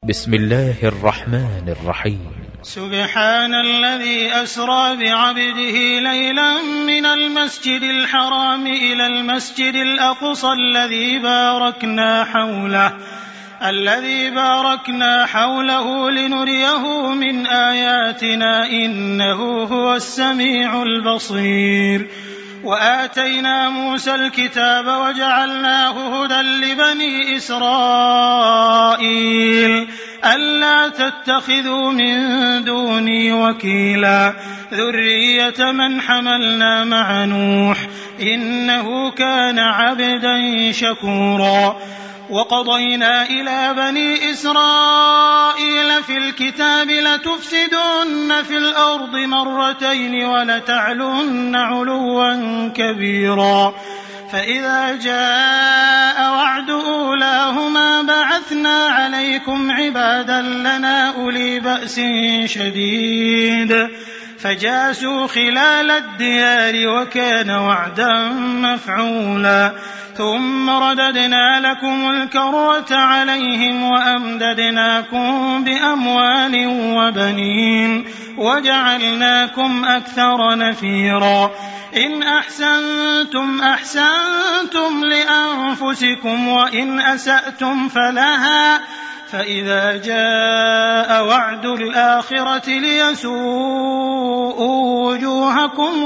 بسم الله الرحمن الرحيم. سبحان الذي أسرى بعبده ليلا من المسجد الحرام إلى المسجد الأقصى الذي باركنا حوله لنريه من آياتنا إنه هو السميع البصير. وآتينا موسى الكتاب وجعلناه هدى لبني إسرائيل ألا تتخذوا من دوني وكيلا ذرية من حملنا مع نوح إنه كان عبدا شكورا. وقضينا إلى بني إسرائيل في الكتاب لتفسدن في الأرض مرتين ولتعلن علوا كبيرا فإذا جاء وعد أولاهما بعثنا عليكم عبادا لنا أولي بأس شديد فجاسوا خلال الديار وكان وعدا مفعولا. ثم رددنا لكم الكرة عليهم وأمددناكم بأموال وبنين وجعلناكم أكثر نفيرا. إن أحسنتم أحسنتم لأنفسكم وإن أسأتم فلها فإذا جاء وعد الآخرة ليسوءوا وجوهكم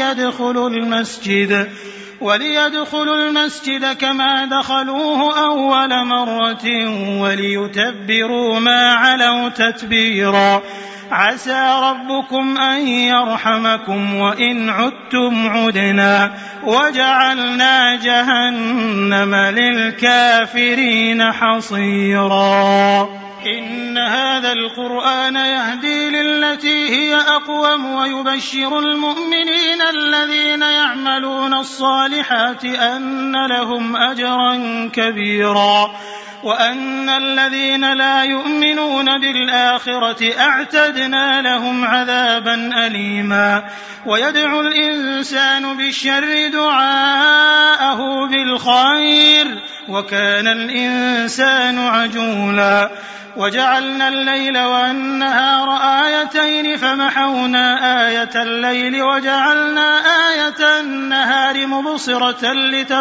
وليدخلوا المسجد كما دخلوه أول مرة وليتبروا ما علوا تتبيرا. عسى ربكم أن يرحمكم وإن عدتم عدنا وجعلنا جهنم للكافرين حصيرا. إن هذا القرآن يهدي للتي هي أقوم ويبشر المؤمنين الذين يعملون الصالحات أن لهم أجرا كبيرا وأن الذين لا يؤمنون بالآخرة أعتدنا لهم عذابا أليما. ويدعو الإنسان بالشر دعاءه بالخير وكان الإنسان عجولا. وجعلنا الليل والنهار آيتين فمحونا آية الليل وجعلنا آية النهار مبصرة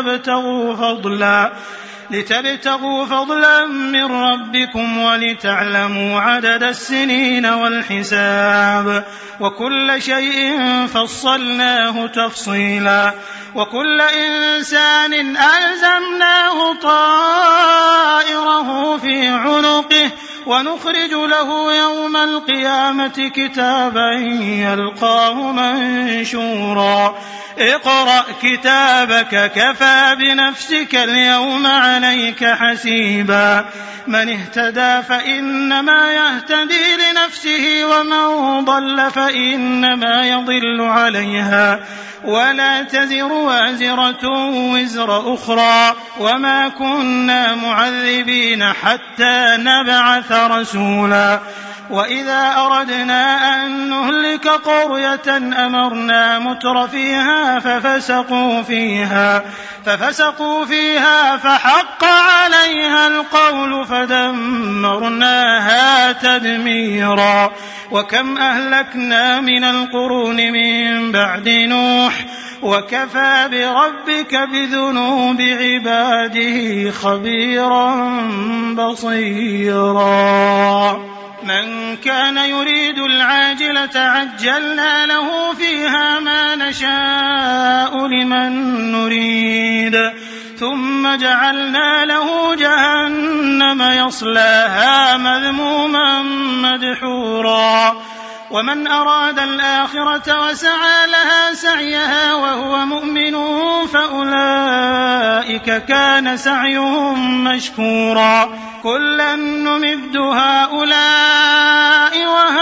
لتبتغوا فضلا من ربكم ولتعلموا عدد السنين والحساب وكل شيء فصلناه تفصيلا. وكل إنسان ألزمناه طائره في عنقه ونخرج له يوم القيامة كتابا يلقاه منشورا. اقرأ كتابك كفى بنفسك اليوم عليك حسيبا. من اهتدى فإنما يهتدي لنفسه ومن ضل فإنما يضل عليها ولا تزر وازرة وزر أخرى وما كنا معذبين حتى نبعث رسولا. وإذا أردنا أن نهلك قرية أمرنا متر فيها ففسقوا فيها فحق عليها القول فدمرناها تدميرا. وكم أهلكنا من القرون من بعد نوح وكفى بربك بذنوب عباده خبيرا بصيرا. من كان يريد العاجلة عجلنا له فيها ما نشاء لمن نريد ثم جعلنا له جهنم يصلاها مذموما مدحورا. ومن أراد الآخرة وسعى لها سعيها وهو مؤمن فأولئك كان سعيهم مشكورا. كلا نمد هؤلاء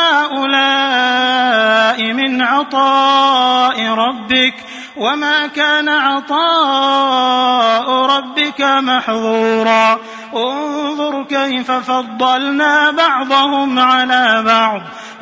وهؤلاء من عطاء ربك وما كان عطاء ربك محظورا. انظر كيف فضلنا بعضهم على بعض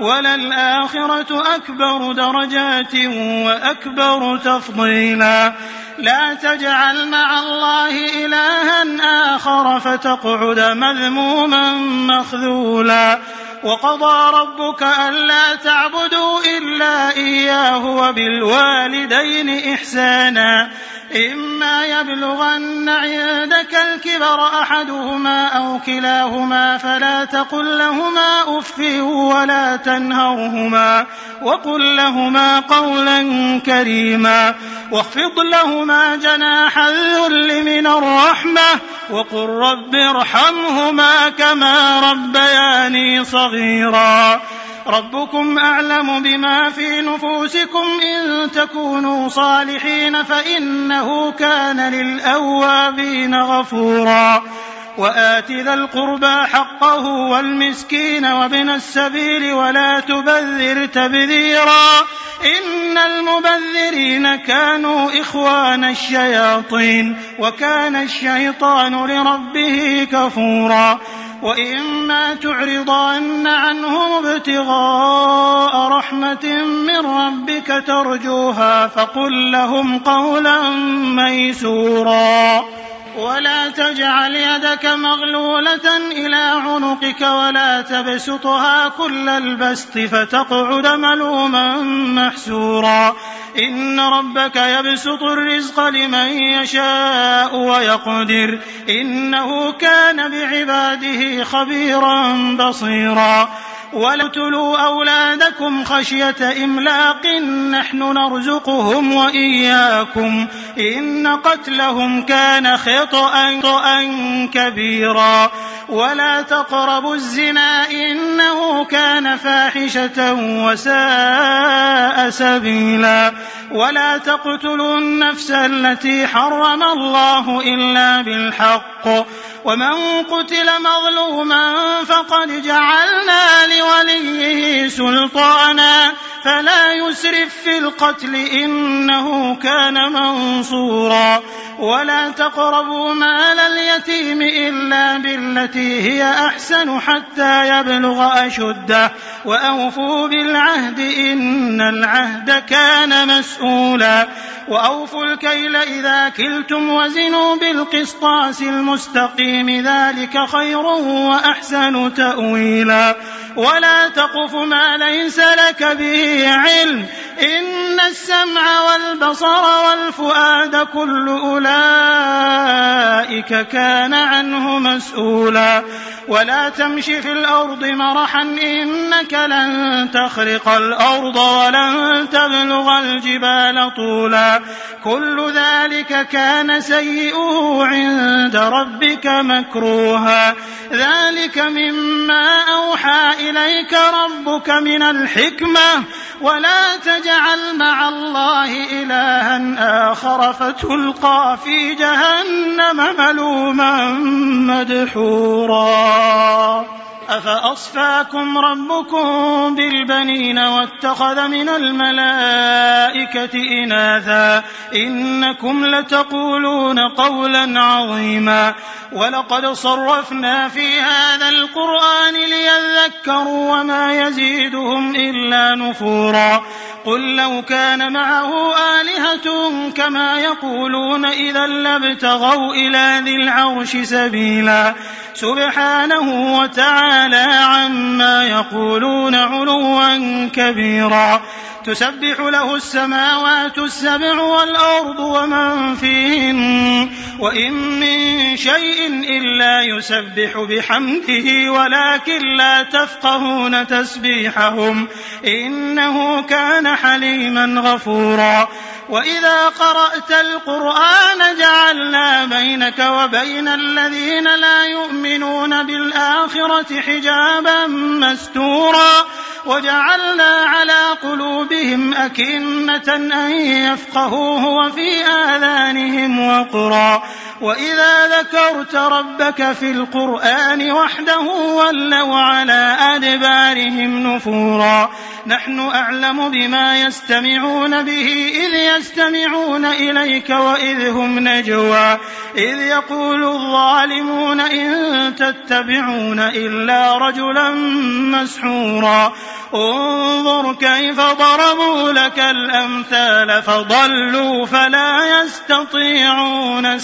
وللآخرة أكبر درجات وأكبر تفضيلا لا تجعل مع الله إلها آخر فتقعد مذموما مخذولا وقضى ربك ألا تعبدوا إلا إياه وبالوالدين إحسانا إما يبلغن عندك الكبر أحدهما أو كلاهما فلا تقل لهما أف ولا تنهرهما وقل لهما قولا كريما واخفض لهما جناح الذل من الرحمة وقل رب ارحمهما كما ربياني صغيرا ربكم أعلم بما في نفوسكم إن تكونوا صالحين فإنه كان للأوابين غفورا وآت ذا القربى حقه والمسكين وابن السبيل ولا تبذر تبذيرا إن المبذرين كانوا إخوان الشياطين وكان الشيطان لربه كفورا وإما تعرضن عنهم ابتغاء رحمة من ربك ترجوها فقل لهم قولا ميسورا ولا تجعل يدك مغلولة إلى عنقك ولا تبسطها كل البسط فتقعد ملوما محسورا إن ربك يبسط الرزق لمن يشاء ويقدر إنه كان بعباده خبيرا بصيرا ولا تقتلوا أولادكم خشية إملاق نحن نرزقهم وإياكم إن قتلهم كان خطأ كبيرا ولا تقربوا الزنا إنه كان فاحشة وساء سبيلا ولا تقتلوا النفس التي حرم الله إلا بالحق ومن قتل مظلوما فقد جعلنا لوليه سلطانا فلا يسرف في القتل إنه كان منصورا ولا تقربوا مال اليتيم إلا بالتي هي أحسن حتى يبلغ أشده وأوفوا بالعهد إن العهد كان مسؤولا وأوفوا الكيل إذا كلتم وزنوا بالقسطاس المستقيم ذلك خير وأحسن تأويلا ولا تقف ما ليس لك به علم إن السمع والبصر والفؤاد كل أولئك كان عنه مسؤولا ولا تمش في الأرض مرحا إنك لن تخرق الأرض ولن تبلغ الجبال طولا كل ذلك كان سيئه عند ربك مكروها ذلك مما أوحى إليك ربك من الحكمة ولا تجعل مع الله إلها آخر فتلقى في جهنم ملوما مدحورا أفأصفاكم ربكم بالبنين واتخذ من الملائكة إناثا إنكم لتقولون قولا عظيما ولقد صرفنا في هذا القرآن ليذكروا وما يزيدهم إلا نفورا قل لو كان معه آلهة كما يقولون إذا لابتغوا إلى ذي العرش سبيلا سبحانه وتعالى عما يقولون علوا كبيرا تسبح له السماوات السبع والأرض ومن فيهن وإن من شيء إلا يسبح بحمده ولكن لا تفقهون تسبيحهم إنه كان حليما غفورا وإذا قرأت القرآن جعلنا بينك وبين الذين لا يؤمنون بالآخرة حجابا مستورا وجعلنا على قلوبهم أكنة أن يفقهوه وفي آذانهم وقرا وإذا ذكرت ربك في القرآن وحده ولوا على أدبارهم نفورا نحن أعلم بما يستمعون به إذ يستمعون إليك وإذ هم نجوى إذ يقول الظالمون إن تتبعون إلا رجلا مسحورا انظر كيف ضربوا لك الأمثال فضلوا فلا يستطيعون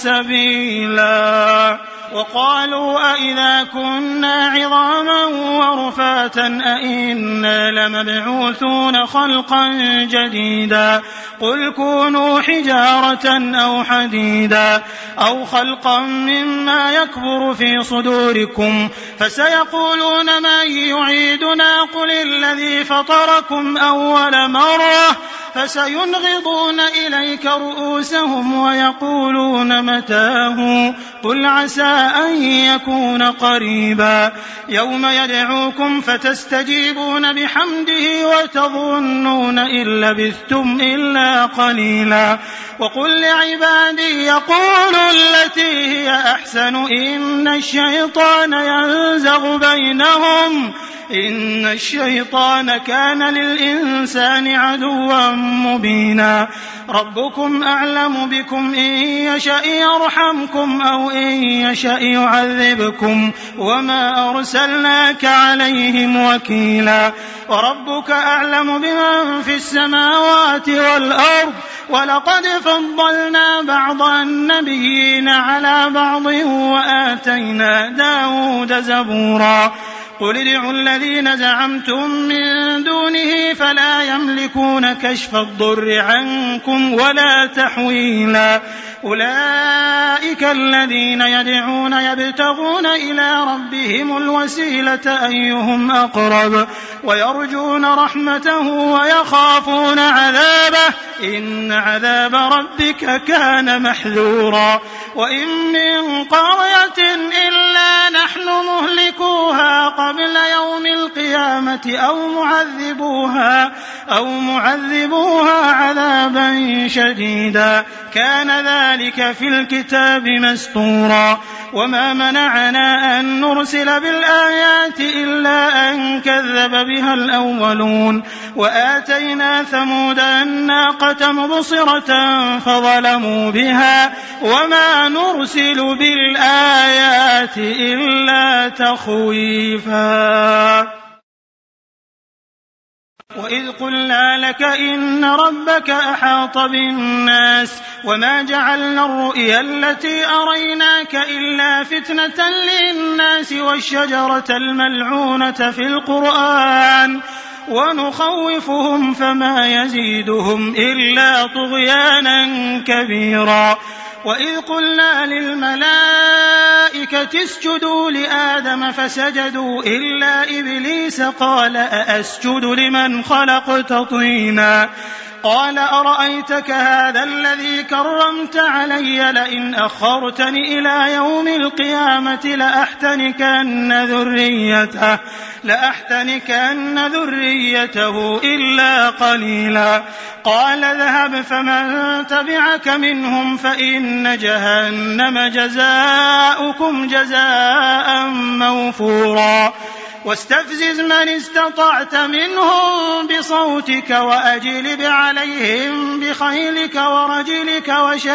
سبيلا وقالوا أئذا كنا عظاما ورفاتا أئنا لمبعوثون خلقا جديدا قل كونوا حجارة أو حديدا أو خلقا مما يكبر في صدوركم فسيقولون من يعيدنا قل الذي فطركم أول مرة فسينغضون إليك رؤوسهم ويقولون متاه قل عسى أن يكون قريبا يوم يدعوكم فتستجيبون بحمده وتظنون إن لبثتم إلا قليلا وقل لعبادي يقولوا التي هي أحسن إن الشيطان ينزغ بينهم إن الشيطان كان للإنسان عدوا مبينا ربكم أعلم بكم إن يشأ يرحمكم أو إن يشأ يعذبكم وما أرسلناك عليهم وكيلا وربك أعلم بمن في السماوات والأرض ولقد فضلنا بعض النبيين على بعض وآتينا داود زبورا قل ادعوا الذين زعمتم من دونه فلا يملكون كشف الضر عنكم ولا تحويلا أولئك الذين يدعون يبتغون إلى ربهم الوسيلة أيهم أقرب ويرجون رحمته ويخافون عذابه إن عذاب ربك كان محذورا وإن من قرية إلا نحن مهلكوها قبل يوم القيامة أو معذبوها عذابا شديدا كان ذلك في الكتاب مسطورا وما منعنا أن نرسل بالآيات إلا أن كذب بها الأولون وآتينا ثمود الناقة مبصرة فظلموا بها وما نرسل بالآيات إلا تخويفا وإذ قلنا لك إن ربك أحاط بالناس وما جعلنا الرؤيا التي أريناك إلا فتنة للناس والشجرة الملعونة في القرآن ونخوفهم فما يزيدهم إلا طغيانا كبيرا وإذ قلنا للملائكة اسجدوا لآدم فسجدوا إلا إبليس قال أأسجد لمن خلقت طينا قال أرأيتك هذا الذي كرمت علي لئن أخرتني إلى يوم القيامة لأحتنكن ذريته إلا قليلا قال اذهب فمن تبعك منهم فإن جهنم جزاؤكم جزاء موفورا واستفزز من استطعت منهم بصوتك وأجلب عليهم بخيلك ورجلك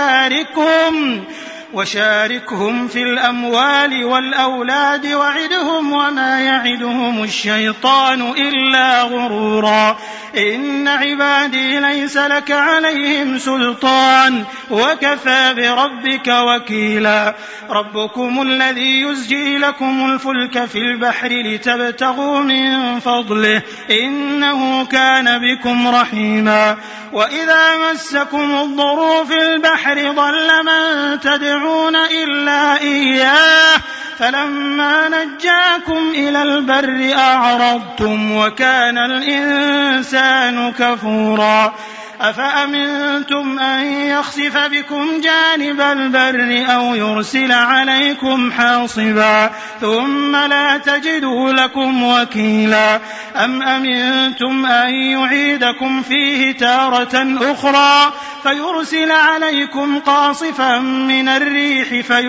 وشاركهم في الأموال والأولاد وعدهم وما يعدهم الشيطان إلا غرورا إن عبادي ليس لك عليهم سلطان وكفى بربك وكيلا ربكم الذي يزجي لكم الفلك في البحر لتبتغوا من فضله إنه كان بكم رحيما وإذا مسكم الضر في البحر ضل من تدعون إلا إياه فلما نجاكم إلى البر أعرضتم وكان الإنسان كفورا أفأمنتم أن يخسف بكم جانب البر أو يرسل عليكم حاصبا ثم لا تجدوا لكم وكيلا أم أمنتم أن يعيدكم فيه تارة أخرى فيرسل عليكم قاصفا من الريح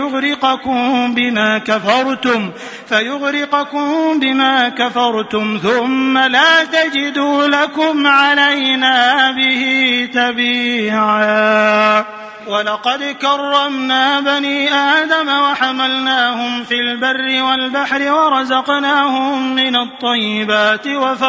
فيغرقكم بما كفرتم ثم لا تجدوا لكم علينا به تبيعا ولقد كرمنا بني آدم وحملناهم في البر والبحر ورزقناهم من الطيبات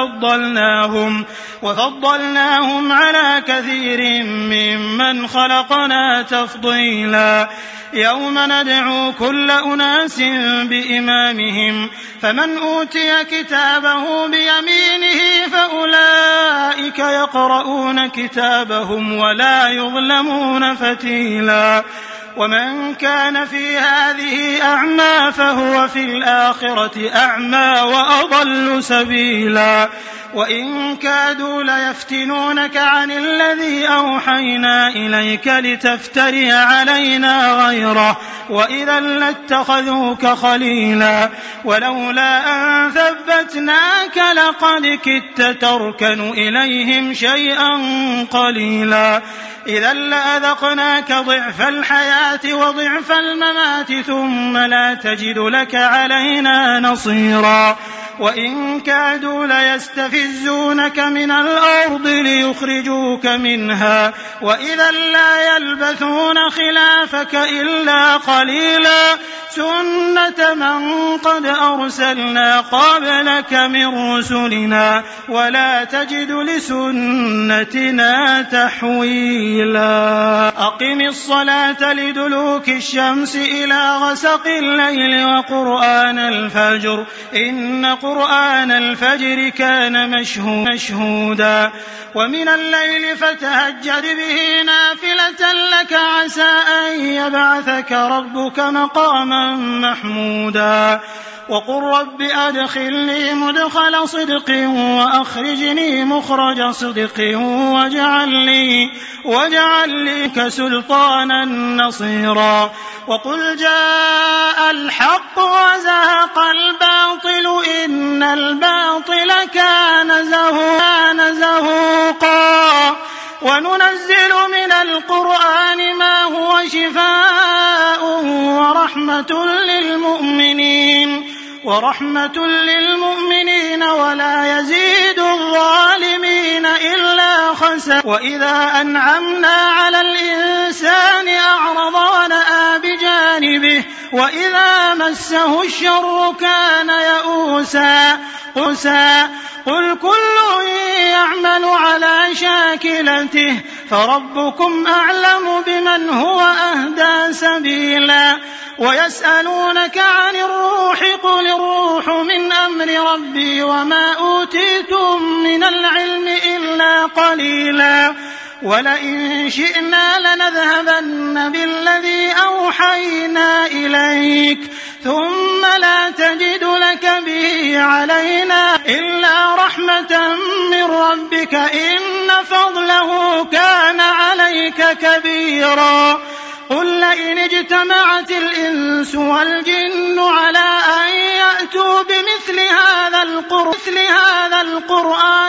وفضلناهم على كثير ممن خلقنا تفضيلا يوم ندعو كل أناس بإمامهم فمن أوتي كتابه بيمينه فأولئك يقرؤون كتابهم ولا يظلمون فتيلا ومن كان في هذه أعمى فهو في الآخرة أعمى وأضل سبيلا وإن كادوا ليفتنونك عن الذي أوحينا إليك لتفتري علينا غيره وإذا لاتخذوك خليلا ولولا أن ثبتناك لقد كدت تركن إليهم شيئا قليلا إذا لأذقناك ضعف الحياة وضعف الممات ثم لا تجد لك علينا نصيرا وإن كادوا ليستفزونك من الأرض ليخرجوك منها وإذا لا يلبثون خلافك إلا قليلا سنة من قد أرسلنا قبلك من رسلنا ولا تجد لسنتنا تحويلا أقم الصلاة لدلوك الشمس إلى غسق الليل وقرآن الفجر إن قرآن الفجر كان مشهودا ومن الليل فتهجد به نافلة لك عسى أن يبعثك ربك مقاما محمودا وقل رب أدخلني مدخل صدق وأخرجني مخرج صدق واجعل لي كسلطانا نصيرا وقل جاء الحق وزهق الباطل إن الباطل كان زهوقا وننزل من القرآن ما هو شفاء ورحمة للمؤمنين ولا يزيد الظالمين إلا خسارا وإذا أنعمنا على الإنسان أعرض ونأى بجانبه وإذا مسه الشر كان يئوسا قل كل يعمل على شاكلته فربكم أعلم بمن هو أهدى سبيلا ويسألونك عن الروح قل الروح من أمر ربي وما أوتيتم من العلم إلا قليلا ولئن شئنا لنذهبن بالذي أوحينا إليك ثم لا تجد لك به علينا إلا رحمة من ربك إن فضله كان عليك كبيرا قل لئن اجتمعت الإنس والجن على أن يأتوا بمثل هذا القرآن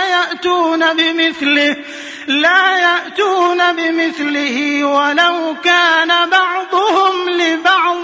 لا يأتون بمثله ولو كان بعضهم لبعض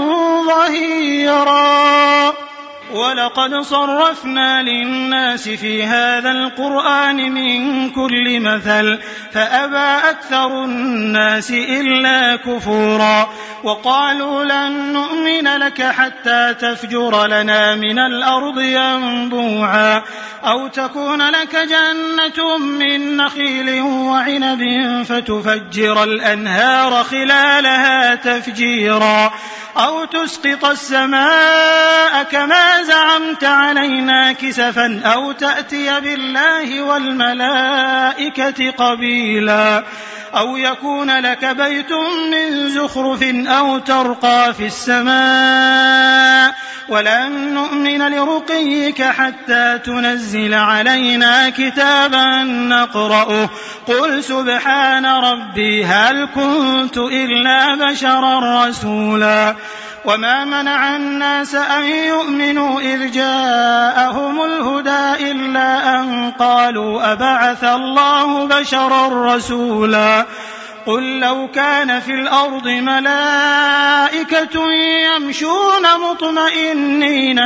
ظهيرا ولقد صرفنا للناس في هذا القرآن من كل مثل فأبى أكثر الناس إلا كفورا وقالوا لن نؤمن لك حتى تفجر لنا من الأرض ينبوعا أو تكون لك جنة من نخيل وعنب فتفجر الأنهار خلالها تفجيرا أو تسقط السماء كما زعمت علينا كسفا أو تأتي بالله والملائكة قبيلا أو يكون لك بيت من زخرف أو ترقى في السماء ولن نؤمن لرقيك حتى تنزل علينا كتابا نقرأه قل سبحان ربي هل كنت إلا بشرا رسولا وما منع الناس أن يؤمنوا إذ جاءهم الهدى إلا أن قالوا أبعث الله بشرا رسولا قل لو كان في الأرض ملائكة يمشون مطمئنين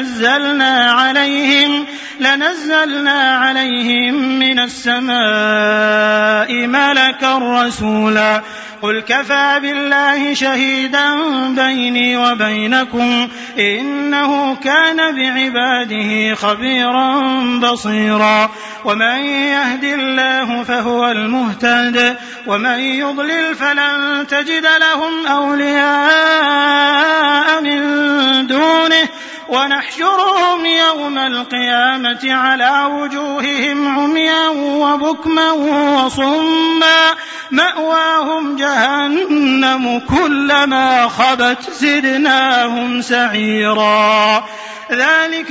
لنزلنا عليهم من السماء ملكا رسولا قل كفى بالله شهيدا بيني وبينكم إنه كان بعباده خبيرا بصيرا ومن يهد الله فهو المهتد ومن يضلل فلن تجد لهم أولياء من دونه ونحشرهم يوم القيامة على وجوههم عميا وبكما وصما مأواهم جهنم كلما خبت زدناهم سعيرا ذلك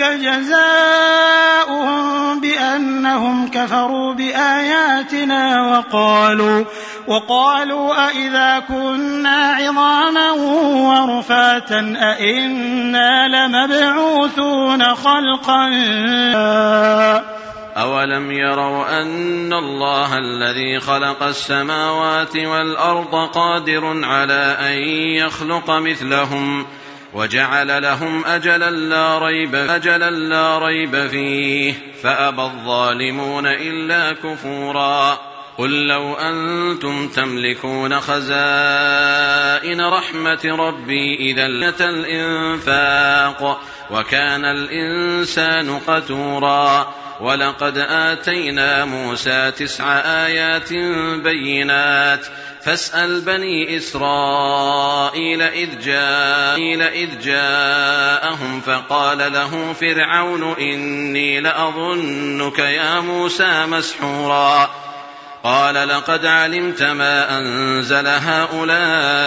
جزاؤهم بأنهم كفروا بآياتنا وقالوا أئذا كنا عظاما ورفاتا أئنا لمبعوثون خلقا أولم يروا أن الله الذي خلق السماوات والأرض قادر على أن يخلق مثلهم وجعل لهم أجلا لا ريب فيه فأبى الظالمون إلا كفورا قل لو أنتم تملكون خزائن رحمة ربي إذا لأتى الإنفاق وكان الإنسان قتورا ولقد آتينا موسى 9 آيات بينات فاسأل بني إسرائيل إذ جاءهم فقال له فرعون إني لأظنك يا موسى مسحورا قال لقد علمت ما أنزل هؤلاء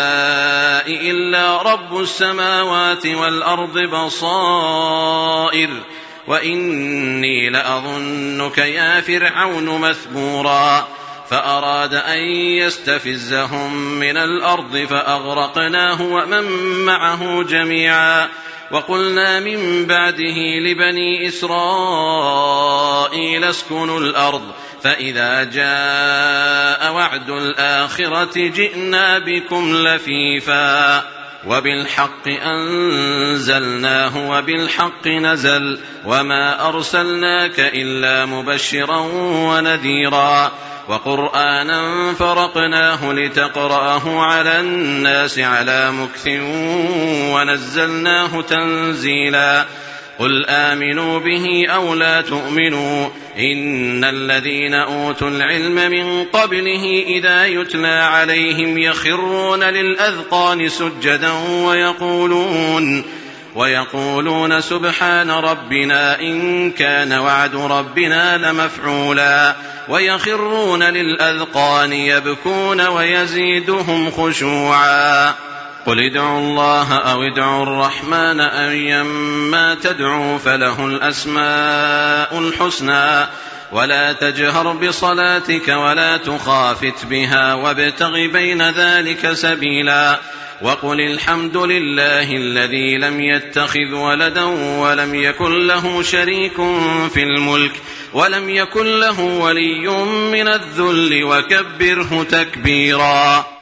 إلا رب السماوات والأرض بصائر وإني لأظنك يا فرعون مثبورا فأراد أن يستفزهم من الأرض فأغرقناه ومن معه جميعا وقلنا من بعده لبني إسرائيل اسكنوا الأرض فإذا جاء وعد الآخرة جئنا بكم لفيفا وبالحق أنزلناه وبالحق نزل وما أرسلناك إلا مبشرا ونذيرا وقرآنا فرقناه لتقرأه على الناس على مكث ونزلناه تنزيلا قل آمنوا به أو لا تؤمنوا إن الذين أوتوا العلم من قبله إذا يتلى عليهم يخرون للأذقان سجدا ويقولون سبحان ربنا إن كان وعد ربنا لمفعولا ويخرون للأذقان يبكون ويزيدهم خشوعا قل ادعوا الله أو ادعوا الرحمن أيما تدعوا فله الأسماء الحسنى ولا تجهر بصلاتك ولا تخافت بها وابتغ بين ذلك سبيلا وقل الحمد لله الذي لم يتخذ ولدا ولم يكن له شريك في الملك ولم يكن له ولي من الذل وكبره تكبيرا.